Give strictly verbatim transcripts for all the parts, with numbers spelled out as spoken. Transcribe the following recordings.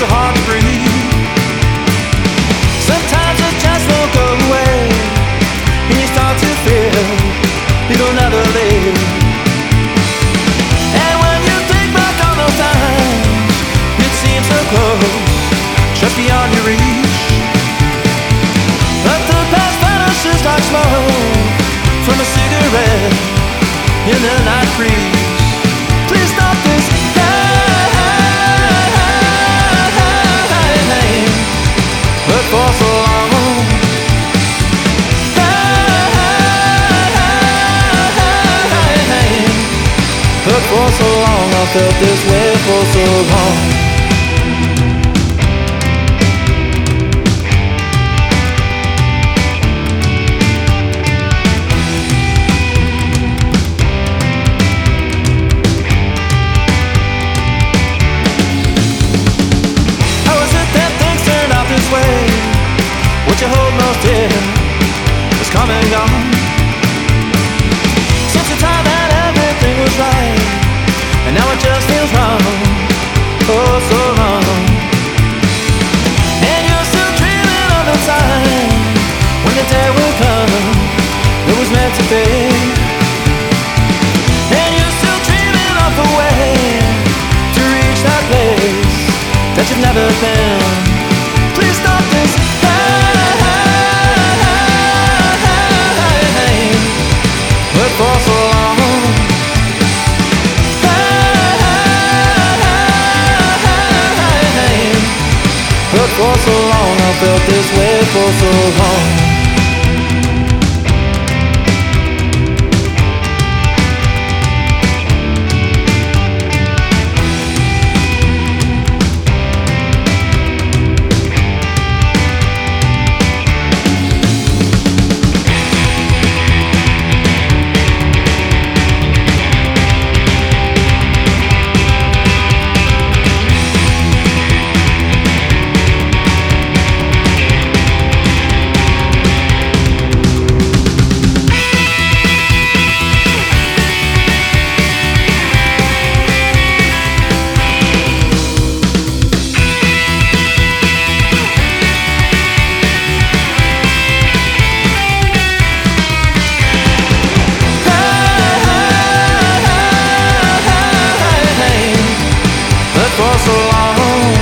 so hard to breathe. Sometimes it just won't go away, and you start to feel you'll never live. And when you think back on those times, it seems so close, just beyond your reach. But the past vanishes like smoke from a cigarette in the night breeze. Please stop this pain, but for so long, pain, but for so long, I felt this way for so long. What you hold most dear is come and gone. Since the time that everything was right, and now it just feels wrong, oh so wrong. And you're still dreaming of the time when the day will come it was meant to be. And you're still dreaming of the way to reach that place that you've never been. Please stop this pain, but for so long, pain, but for so long, I felt this way for so long. For so long,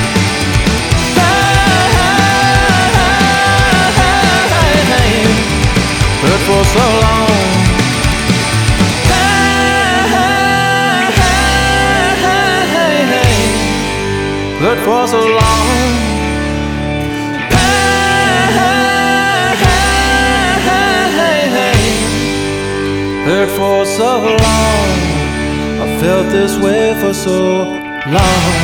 pain, but for so long, pain, but for so long, pain, but for so long, I felt this way for so long.